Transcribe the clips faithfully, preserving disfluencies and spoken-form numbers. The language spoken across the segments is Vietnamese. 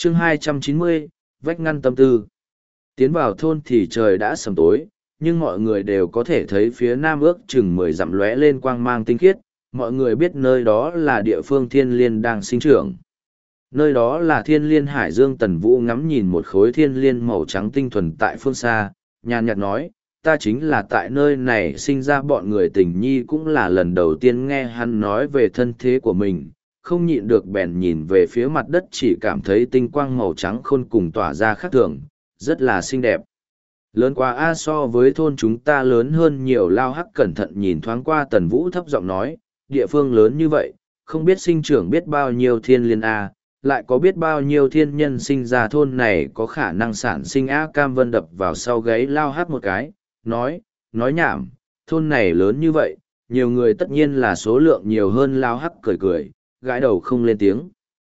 chương hai trăm chín mươi, vách ngăn tâm tư. Tiến vào thôn thì trời đã sầm tối, nhưng mọi người đều có thể thấy phía nam ước chừng mười dặm lóe lên quang mang tinh khiết, mọi người biết nơi đó là địa phương thiên liên đang sinh trưởng. Nơi đó là thiên liên hải dương. Tần Vũ ngắm nhìn một khối thiên liên màu trắng tinh thuần tại phương xa, nhàn nhạt nói, ta chính là tại nơi này sinh ra. Bọn người Tình Nhi cũng là lần đầu tiên nghe hắn nói về thân thế của mình, không nhịn được bèn nhìn về phía mặt đất, chỉ cảm thấy tinh quang màu trắng khôn cùng tỏa ra khác thường, rất là xinh đẹp. Lớn quá a, so với thôn chúng ta lớn hơn nhiều. Lao Hắc cẩn thận nhìn thoáng qua Tần Vũ, thấp giọng nói, địa phương lớn như vậy, không biết sinh trưởng biết bao nhiêu thiên liên a, lại có biết bao nhiêu thiên nhân sinh ra thôn này có khả năng sản sinh a. Cam Vân đập vào sau gáy Lao Hắc một cái, nói, nói nhảm, thôn này lớn như vậy, nhiều người tất nhiên là số lượng nhiều hơn. Lao Hắc cười cười, gãi đầu không lên tiếng.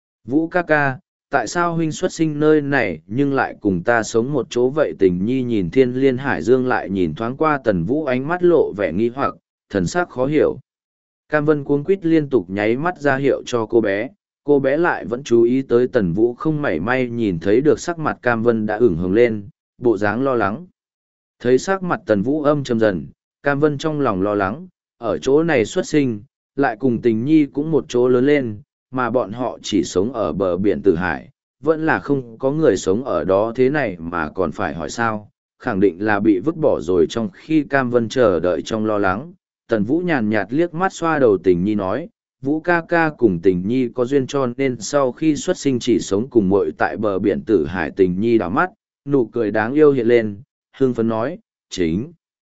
Vũ ca ca, tại sao huynh xuất sinh nơi này nhưng lại cùng ta sống một chỗ vậy? Tình Nhi nhìn thiên liên hải dương, lại nhìn thoáng qua Tần Vũ, ánh mắt lộ vẻ nghi hoặc, thần sắc khó hiểu. Cam Vân cuống quýt liên tục nháy mắt ra hiệu cho cô bé, cô bé lại vẫn chú ý tới Tần Vũ, không mảy may nhìn thấy được sắc mặt Cam Vân đã ửng hồng lên, bộ dáng lo lắng. Thấy sắc mặt Tần Vũ âm trầm dần, Cam Vân trong lòng lo lắng, ở chỗ này xuất sinh, lại cùng Tình Nhi cũng một chỗ lớn lên, mà bọn họ chỉ sống ở bờ biển Tử Hải, vẫn là không có người sống ở đó, thế này mà còn phải hỏi sao, khẳng định là bị vứt bỏ rồi. Trong khi Cam Vân chờ đợi trong lo lắng, Tần Vũ nhàn nhạt liếc mắt xoa đầu Tình Nhi nói, Vũ ca ca cùng Tình Nhi có duyên, cho nên sau khi xuất sinh chỉ sống cùng muội tại bờ biển Tử Hải. Tình Nhi đảo mắt, nụ cười đáng yêu hiện lên, hưng phấn nói, chính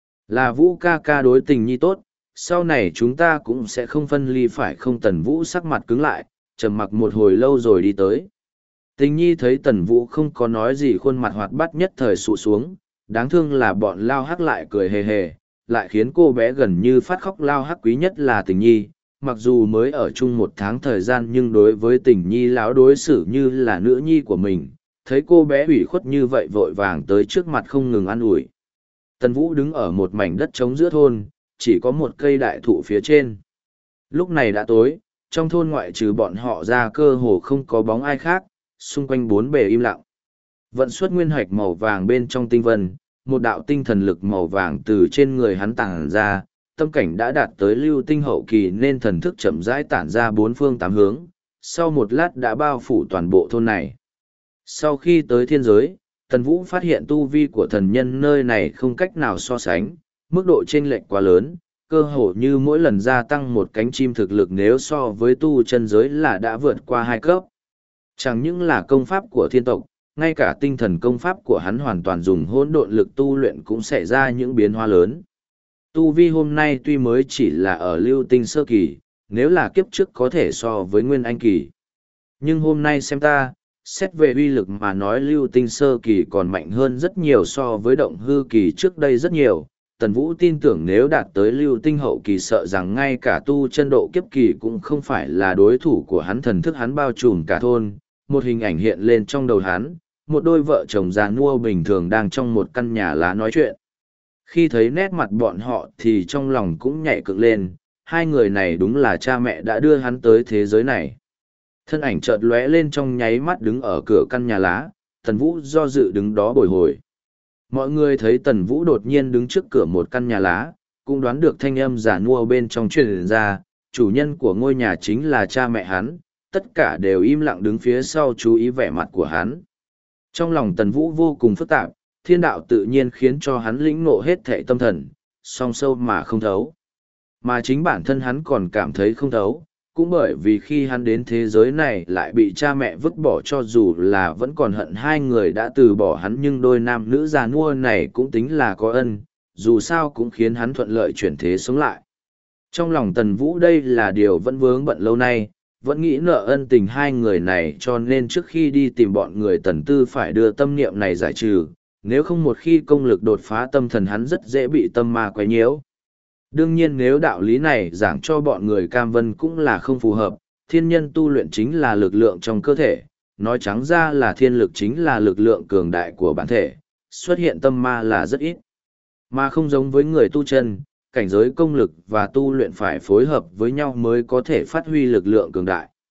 là Vũ ca ca đối Tình Nhi tốt, sau này chúng ta cũng sẽ không phân ly phải không? Tần Vũ sắc mặt cứng lại, trầm mặc một hồi lâu rồi đi tới. Tình Nhi thấy Tần Vũ không có nói gì, khuôn mặt hoạt bát nhất thời sụ xuống, đáng thương là bọn Lao Hắc lại cười hề hề, lại khiến cô bé gần như phát khóc. Lao Hắc quý nhất là Tình Nhi, mặc dù mới ở chung một tháng thời gian nhưng đối với Tình Nhi lão đối xử như là nữ nhi của mình, thấy cô bé ủy khuất như vậy vội vàng tới trước mặt không ngừng an ủi. Tần Vũ đứng ở một mảnh đất trống giữa thôn, chỉ có một cây đại thụ phía trên. Lúc này đã tối, trong thôn ngoại trừ bọn họ ra cơ hồ không có bóng ai khác, xung quanh bốn bề im lặng. Vận xuất nguyên hạch màu vàng bên trong tinh vân, một đạo tinh thần lực màu vàng từ trên người hắn tản ra, tâm cảnh đã đạt tới lưu tinh hậu kỳ nên thần thức chậm rãi tản ra bốn phương tám hướng, sau một lát đã bao phủ toàn bộ thôn này. Sau khi tới thiên giới, Tần Vũ phát hiện tu vi của thần nhân nơi này không cách nào so sánh, mức độ chênh lệch quá lớn, cơ hồ như mỗi lần gia tăng một cánh chim, thực lực nếu so với tu chân giới là đã vượt qua hai cấp. Chẳng những là công pháp của thiên tộc, ngay cả tinh thần công pháp của hắn hoàn toàn dùng hỗn độn lực tu luyện cũng xảy ra những biến hóa lớn. Tu vi hôm nay tuy mới chỉ là ở lưu tinh sơ kỳ, nếu là kiếp trước có thể so với nguyên anh kỳ. Nhưng hôm nay xem ta, xét về uy lực mà nói lưu tinh sơ kỳ còn mạnh hơn rất nhiều so với động hư kỳ trước đây rất nhiều. Tần Vũ tin tưởng nếu đạt tới lưu tinh hậu kỳ sợ rằng ngay cả tu chân độ kiếp kỳ cũng không phải là đối thủ của hắn. Thần thức hắn bao trùm cả thôn, một hình ảnh hiện lên trong đầu hắn, một đôi vợ chồng già nua bình thường đang trong một căn nhà lá nói chuyện. Khi thấy nét mặt bọn họ thì trong lòng cũng nhảy dựng lên, hai người này đúng là cha mẹ đã đưa hắn tới thế giới này. Thân ảnh chợt lóe lên trong nháy mắt đứng ở cửa căn nhà lá, Tần Vũ do dự đứng đó bồi hồi. Mọi người thấy Tần Vũ đột nhiên đứng trước cửa một căn nhà lá, cũng đoán được thanh âm giả nua bên trong truyền ra, chủ nhân của ngôi nhà chính là cha mẹ hắn, tất cả đều im lặng đứng phía sau chú ý vẻ mặt của hắn. Trong lòng Tần Vũ vô cùng phức tạp, thiên đạo tự nhiên khiến cho hắn lĩnh ngộ hết thảy tâm thần, song sâu mà không thấu. Mà chính bản thân hắn còn cảm thấy không thấu, cũng bởi vì khi hắn đến thế giới này lại bị cha mẹ vứt bỏ, cho dù là vẫn còn hận hai người đã từ bỏ hắn nhưng đôi nam nữ già nua này cũng tính là có ân, dù sao cũng khiến hắn thuận lợi chuyển thế sống lại. Trong lòng Tần Vũ đây là điều vẫn vướng bận lâu nay, vẫn nghĩ nợ ân tình hai người này, cho nên trước khi đi tìm bọn người Tần Tư phải đưa tâm niệm này giải trừ, nếu không một khi công lực đột phá tâm thần hắn rất dễ bị tâm ma quấy nhiễu. Đương nhiên nếu đạo lý này giảng cho bọn người Cam Vân cũng là không phù hợp, thiên nhân tu luyện chính là lực lượng trong cơ thể, nói trắng ra là thiên lực chính là lực lượng cường đại của bản thể, xuất hiện tâm ma là rất ít. Mà không giống với người tu chân, cảnh giới công lực và tu luyện phải phối hợp với nhau mới có thể phát huy lực lượng cường đại.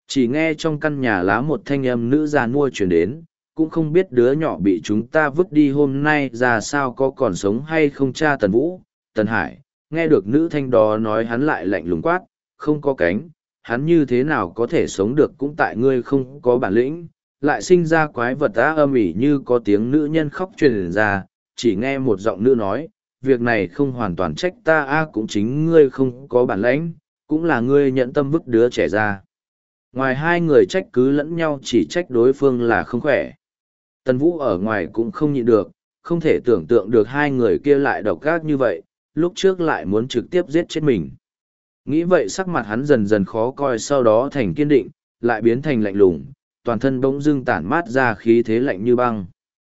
Chỉ nghe trong căn nhà lá một thanh âm nữ già nua truyền đến, cũng không biết đứa nhỏ bị chúng ta vứt đi hôm nay ra sao có còn sống hay không cha Tần Vũ, Tần Hải, nghe được nữ thanh đó nói hắn lại lạnh lùng quát, không có cánh, hắn như thế nào có thể sống được cũng tại ngươi không có bản lĩnh, lại sinh ra quái vật á âm ỉ như có tiếng nữ nhân khóc truyền ra, chỉ nghe một giọng nữ nói, việc này không hoàn toàn trách ta a cũng chính ngươi không có bản lĩnh, cũng là ngươi nhẫn tâm vứt đứa trẻ ra. Ngoài hai người trách cứ lẫn nhau chỉ trách đối phương là không khỏe. Tần Vũ ở ngoài cũng không nhịn được, không thể tưởng tượng được hai người kia lại độc ác như vậy, lúc trước lại muốn trực tiếp giết chết mình. Nghĩ vậy sắc mặt hắn dần dần khó coi sau đó thành kiên định, lại biến thành lạnh lùng, toàn thân bỗng dưng tản mát ra khí thế lạnh như băng.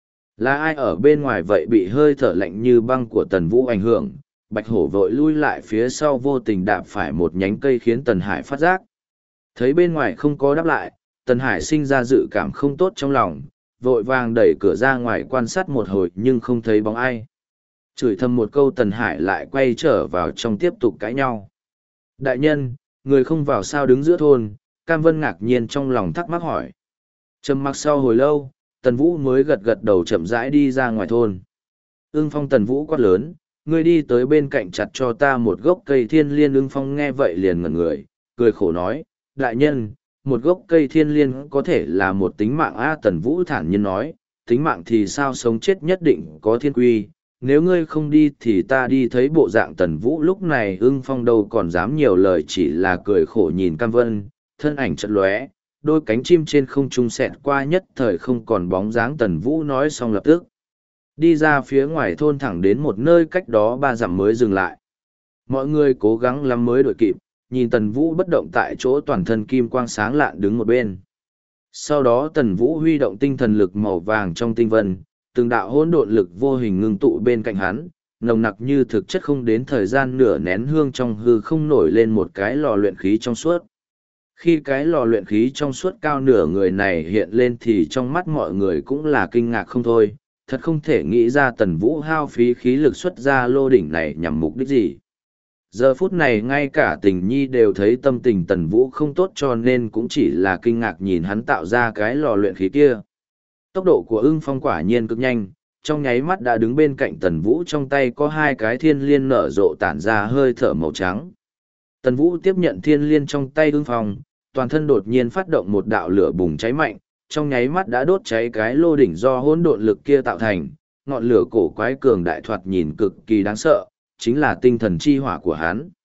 Là ai ở bên ngoài vậy bị hơi thở lạnh như băng của Tần Vũ ảnh hưởng, Bạch Hổ vội lui lại phía sau vô tình đạp phải một nhánh cây khiến Tần Hải phát giác. Thấy bên ngoài không có đáp lại, Tần Hải sinh ra dự cảm không tốt trong lòng, vội vàng đẩy cửa ra ngoài quan sát một hồi nhưng không thấy bóng ai. Chửi thầm một câu Tần Hải lại quay trở vào trong tiếp tục cãi nhau. Đại nhân, người không vào sao đứng giữa thôn, Cam Vân ngạc nhiên trong lòng thắc mắc hỏi. Trầm mặc sau hồi lâu, Tần Vũ mới gật gật đầu chậm rãi đi ra ngoài thôn. Ưng Phong Tần Vũ quát lớn, ngươi đi tới bên cạnh chặt cho ta một gốc cây thiên liên. Ưng Phong nghe vậy liền ngẩn người, cười khổ nói, đại nhân, một gốc cây thiên liên có thể là một tính mạng a. Tần Vũ thản nhiên nói, tính mạng thì sao, sống chết nhất định có thiên quy, nếu ngươi không đi thì ta đi. Thấy bộ dạng Tần Vũ lúc này Ưng Phong đâu còn dám nhiều lời, chỉ là cười khổ nhìn Cam Vân, thân ảnh chật lóe, đôi cánh chim trên không trung xẹt qua nhất thời không còn bóng dáng. Tần Vũ nói xong lập tức đi ra phía ngoài thôn thẳng đến một nơi cách đó ba dặm mới dừng lại. Mọi người cố gắng lắm mới đuổi kịp, nhìn Tần Vũ bất động tại chỗ, toàn thân kim quang sáng lạn đứng một bên. Sau đó Tần Vũ huy động tinh thần lực màu vàng trong tinh vân, từng đạo hỗn độn lực vô hình ngưng tụ bên cạnh hắn, nồng nặc như thực chất, không đến thời gian nửa nén hương trong hư không nổi lên một cái lò luyện khí trong suốt. Khi cái lò luyện khí trong suốt cao nửa người này hiện lên thì trong mắt mọi người cũng là kinh ngạc không thôi, thật không thể nghĩ ra Tần Vũ hao phí khí lực xuất ra lô đỉnh này nhằm mục đích gì. Giờ phút này ngay cả Tình Nhi đều thấy tâm tình Tần Vũ không tốt cho nên cũng chỉ là kinh ngạc nhìn hắn tạo ra cái lò luyện khí kia. Tốc độ của Ưng Phong quả nhiên cực nhanh, trong nháy mắt đã đứng bên cạnh Tần Vũ, trong tay có hai cái thiên liên nở rộ tản ra hơi thở màu trắng. Tần Vũ tiếp nhận thiên liên trong tay Ưng Phong, toàn thân đột nhiên phát động một đạo lửa bùng cháy mạnh, trong nháy mắt đã đốt cháy cái lô đỉnh do hỗn độn lực kia tạo thành, ngọn lửa cổ quái cường đại thoạt nhìn cực kỳ đáng sợ, chính là tinh thần chi hỏa của hắn.